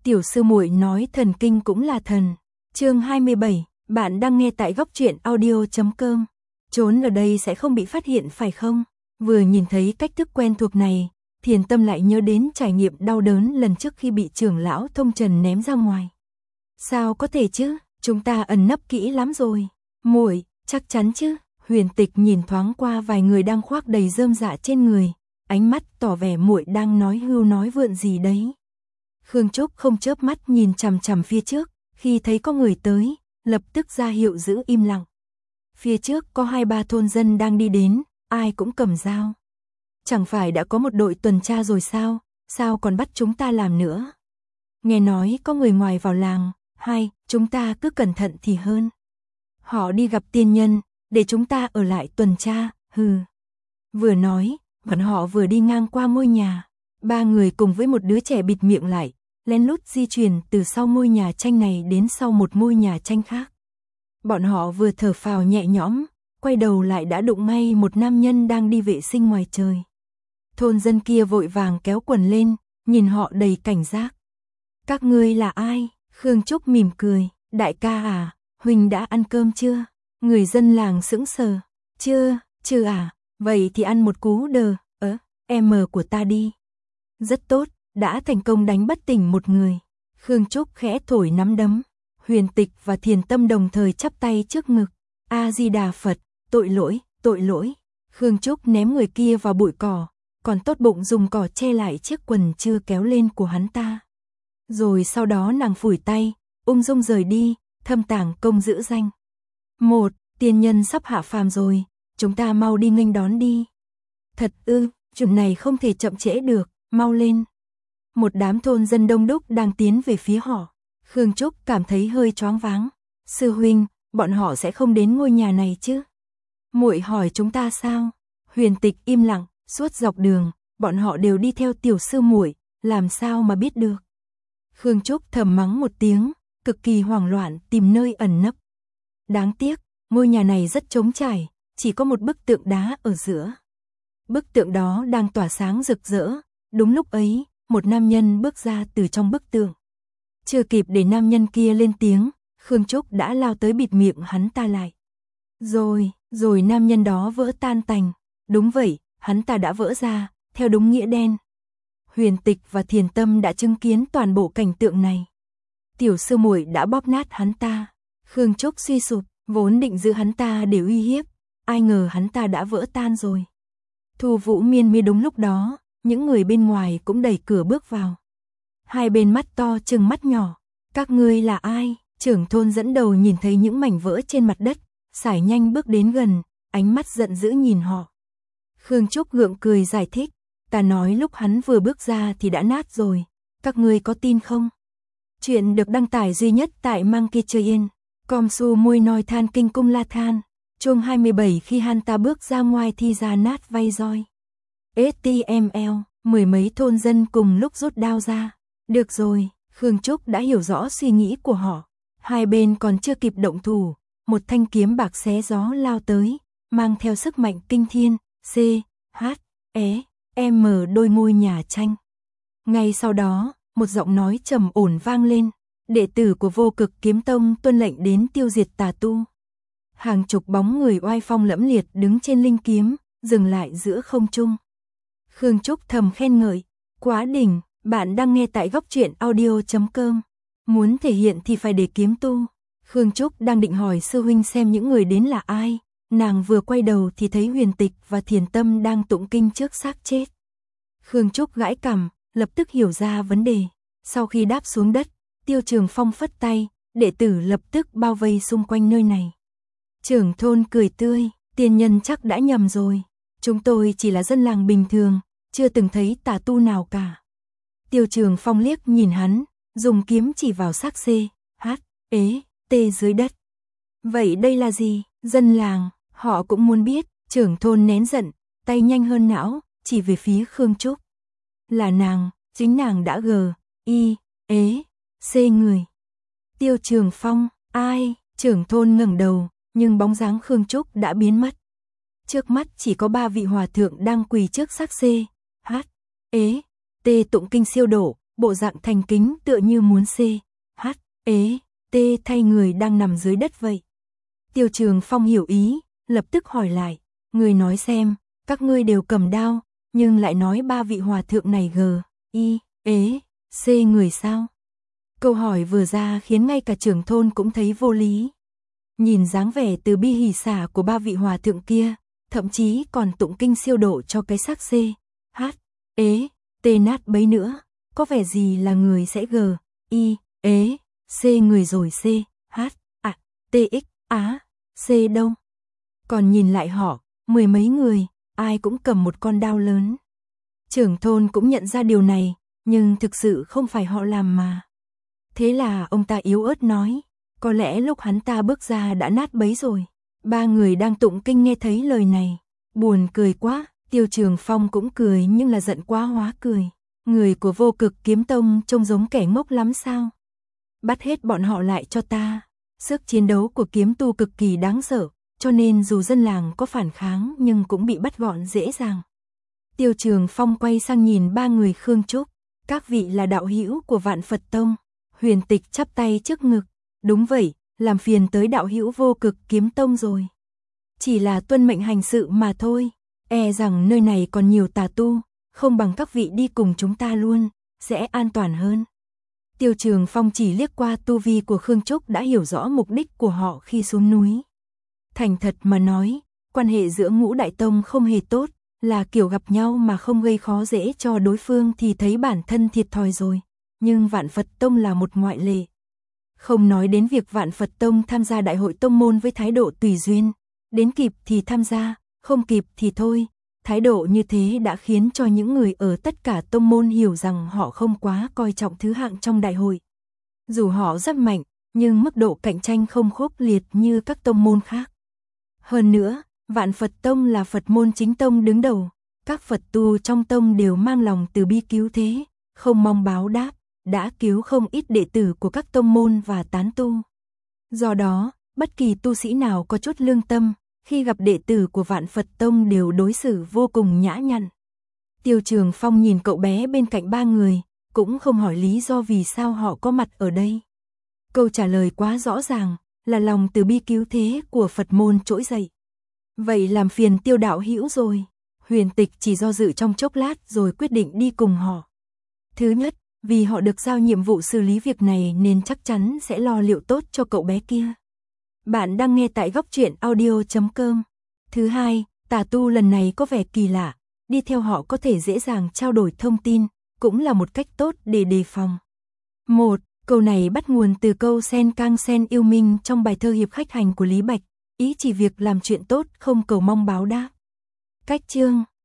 Tiểu sư muội nói thần kinh cũng là thần. Chương 27, bạn đang nghe tại góc truyện audio.com. Trốn ở đây sẽ không bị phát hiện phải không? Vừa nhìn thấy cách thức quen thuộc này, Thiền Tâm lại nhớ đến trải nghiệm đau đớn lần trước khi bị trưởng lão Thông Trần ném ra ngoài. Sao có thể chứ, chúng ta ẩn nấp kỹ lắm rồi. Muội, chắc chắn chứ? Huyền Tịch nhìn thoáng qua vài người đang khoác đầy rơm rạ trên người, ánh mắt tỏ vẻ muội đang nói hưu nói vượn gì đấy. Khương Trúc không chớp mắt nhìn chằm chằm phía trước, khi thấy có người tới, lập tức ra hiệu giữ im lặng. Phía trước có 2-3 thôn dân đang đi đến, ai cũng cầm dao. Chẳng phải đã có một đội tuần tra rồi sao, sao còn bắt chúng ta làm nữa? Nghe nói có người ngoài vào làng, chúng ta cứ cẩn thận thì hơn. Họ đi gặp tiên nhân, để chúng ta ở lại tuần tra, hừ. Vừa nói, bọn họ vừa đi ngang qua ngôi nhà. 3 người cùng với một đứa trẻ bịt miệng lại, lén lút di chuyển từ sau ngôi nhà tranh này đến sau một ngôi nhà tranh khác. Bọn họ vừa thở phào nhẹ nhõm, quay đầu lại đã đụng ngay một nam nhân đang đi vệ sinh ngoài trời. Thôn dân kia vội vàng kéo quần lên, nhìn họ đầy cảnh giác. Các ngươi là ai? Khương Trúc mỉm cười, đại ca à, huynh đã ăn cơm chưa? Người dân làng sững sờ, chưa à, vậy thì ăn một cú đờ, em của ta đi. Rất tốt, đã thành công đánh bất tỉnh một người. Khương Trúc khẽ thổi nắm đấm. Huyền Tịch và Thiền Tâm đồng thời chắp tay trước ngực. A-di-đà Phật, tội lỗi. Khương Trúc ném người kia vào bụi cỏ, còn tốt bụng dùng cỏ che lại chiếc quần chưa kéo lên của hắn ta. Rồi sau đó nàng phủi tay, ung dung rời đi, thâm tàng công giữ danh. Tiên nhân sắp hạ phàm rồi, chúng ta mau đi nghênh đón đi. Thật ư, chuyện này không thể chậm trễ được, mau lên. Một đám thôn dân đông đúc đang tiến về phía họ. Khương Trúc cảm thấy hơi choáng váng. Sư huynh, bọn họ sẽ không đến ngôi nhà này chứ? Muội hỏi chúng ta sao? Huyền Tịch im lặng, suốt dọc đường, bọn họ đều đi theo tiểu sư muội, làm sao mà biết được? Khương Trúc thầm mắng một tiếng, cực kỳ hoảng loạn tìm nơi ẩn nấp. Đáng tiếc, ngôi nhà này rất trống trải, chỉ có một bức tượng đá ở giữa. Bức tượng đó đang tỏa sáng rực rỡ, đúng lúc ấy, một nam nhân bước ra từ trong bức tượng. Chưa kịp để nam nhân kia lên tiếng, Khương Trúc đã lao tới bịt miệng hắn ta lại. Rồi nam nhân đó vỡ tan tành. Đúng vậy, hắn ta đã vỡ ra, theo đúng nghĩa đen. Huyền Tịch và Thiền Tâm đã chứng kiến toàn bộ cảnh tượng này. Tiểu sư muội đã bóp nát hắn ta. Khương Trúc suy sụp, vốn định giữ hắn ta để uy hiếp, ai ngờ hắn ta đã vỡ tan rồi. Thu Vũ Miên Mi đúng lúc đó, những người bên ngoài cũng đẩy cửa bước vào. Hai bên mắt to trừng mắt nhỏ. Các ngươi là ai? Trưởng thôn dẫn đầu nhìn thấy những mảnh vỡ trên mặt đất, sải nhanh bước đến gần, ánh mắt giận dữ nhìn họ. Khương Trúc gượng cười giải thích, ta nói lúc hắn vừa bước ra thì đã nát rồi, các ngươi có tin không? Chuyện được đăng tải duy nhất tại Monkey Train, Comsu Mui Noi Than Kinh Cung La Than, chương 27 khi hắn ta bước ra ngoài thì ra nát vay roi. HTML, mười mấy thôn dân cùng lúc rút đao ra. Được rồi, Khương Trúc đã hiểu rõ suy nghĩ của họ. Hai bên còn chưa kịp động thủ, một thanh kiếm bạc xé gió lao tới, mang theo sức mạnh kinh thiên, C-H-E-M đôi ngôi nhà tranh. Ngay sau đó, một giọng nói trầm ổn vang lên, đệ tử của Vô Cực Kiếm Tông tuân lệnh đến tiêu diệt tà tu. Hàng chục bóng người oai phong lẫm liệt đứng trên linh kiếm, dừng lại giữa không trung. Khương Trúc thầm khen ngợi, quá đỉnh, bạn đang nghe tại góc truyện audio.com. Muốn thể hiện thì phải để kiếm tu. Khương Trúc đang định hỏi sư huynh xem những người đến là ai, nàng vừa quay đầu thì thấy Huyền Tịch và Thiền Tâm đang tụng kinh trước xác chết. Khương Trúc gãi cằm, lập tức hiểu ra vấn đề. Sau khi đáp xuống đất, Tiêu Trường Phong phất tay, đệ tử lập tức bao vây xung quanh nơi này. Trưởng thôn cười tươi, tiên nhân chắc đã nhầm rồi. Chúng tôi chỉ là dân làng bình thường, chưa từng thấy tà tu nào cả. Tiêu Trường Phong liếc nhìn hắn, dùng kiếm chỉ vào xác C-H-E-T dưới đất. Vậy đây là gì? Dân làng, họ cũng muốn biết. Trưởng thôn nén giận, tay nhanh hơn não, chỉ về phía Khương Trúc. Là nàng, chính nàng đã G-I-E-C người. Tiêu Trường Phong, ai? Trưởng thôn ngẩng đầu, nhưng bóng dáng Khương Trúc đã biến mất. Trước mắt chỉ có 3 vị hòa thượng đang quỳ trước xác C-H-E-T tụng kinh siêu độ, bộ dạng thành kính tựa như muốn thay người đang nằm dưới đất vậy. Tiêu Trường Phong hiểu ý, lập tức hỏi lại, người nói xem, các ngươi đều cầm đao, nhưng lại nói ba vị hòa thượng này người sao? Câu hỏi vừa ra khiến ngay cả trưởng thôn cũng thấy vô lý. Nhìn dáng vẻ từ bi hỉ xả của ba vị hòa thượng kia, thậm chí còn tụng kinh siêu độ cho cái xác nát bấy nữa, có vẻ gì là người sẽ người rồi đâu. Còn nhìn lại họ, mười mấy người, ai cũng cầm một con đao lớn. Trưởng thôn cũng nhận ra điều này, nhưng thực sự không phải họ làm mà. Thế là ông ta yếu ớt nói, có lẽ lúc hắn ta bước ra đã nát bấy rồi. Ba người đang tụng kinh nghe thấy lời này, buồn cười quá. Tiêu Trường Phong cũng cười nhưng là giận quá hóa cười. Người của Vô Cực Kiếm Tông trông giống kẻ ngốc lắm sao? Bắt hết bọn họ lại cho ta. Sức chiến đấu của kiếm tu cực kỳ đáng sợ, cho nên dù dân làng có phản kháng nhưng cũng bị bắt gọn dễ dàng. Tiêu Trường Phong quay sang nhìn ba người Khương Trúc, các vị là đạo hữu của Vạn Phật Tông. Huyền Tịch chắp tay trước ngực, đúng vậy, làm phiền tới đạo hữu Vô Cực Kiếm Tông rồi. Chỉ là tuân mệnh hành sự mà thôi, e rằng nơi này còn nhiều tà tu, không bằng các vị đi cùng chúng ta luôn, sẽ an toàn hơn. Tiêu Trường Phong chỉ liếc qua tu vi của Khương Trúc đã hiểu rõ mục đích của họ khi xuống núi. Thành thật mà nói, quan hệ giữa Ngũ Đại Tông không hề tốt, là kiểu gặp nhau mà không gây khó dễ cho đối phương thì thấy bản thân thiệt thòi rồi. Nhưng Vạn Phật Tông là một ngoại lệ. Không nói đến việc Vạn Phật Tông tham gia đại hội tông môn với thái độ tùy duyên, đến kịp thì tham gia, không kịp thì thôi. Thái độ như thế đã khiến cho những người ở tất cả tông môn hiểu rằng họ không quá coi trọng thứ hạng trong đại hội. Dù họ rất mạnh, nhưng mức độ cạnh tranh không khốc liệt như các tông môn khác. Hơn nữa, Vạn Phật Tông là Phật môn chính tông đứng đầu, các Phật tu trong tông đều mang lòng từ bi cứu thế, không mong báo đáp, đã cứu không ít đệ tử của các tông môn và tán tu. Do đó, bất kỳ tu sĩ nào có chút lương tâm, khi gặp đệ tử của Vạn Phật Tông đều đối xử vô cùng nhã nhặn. Tiêu Trường Phong nhìn cậu bé bên cạnh ba người, cũng không hỏi lý do vì sao họ có mặt ở đây. Câu trả lời quá rõ ràng, là lòng từ bi cứu thế của Phật môn trỗi dậy. Vậy làm phiền Tiêu đạo hữu rồi. Huyền Tịch chỉ do dự trong chốc lát rồi quyết định đi cùng họ. Thứ nhất, vì họ được giao nhiệm vụ xử lý việc này nên chắc chắn sẽ lo liệu tốt cho cậu bé kia. Bạn đang nghe tại góc truyện audio.com. Thứ hai, tà tu lần này có vẻ kỳ lạ, đi theo họ có thể dễ dàng trao đổi thông tin, cũng là một cách tốt để đề phòng. 1. Câu này bắt nguồn từ câu sen cang sen yêu minh trong bài thơ Hiệp Khách Hành của Lý Bạch, ý chỉ việc làm chuyện tốt không cầu mong báo đáp. Cách chương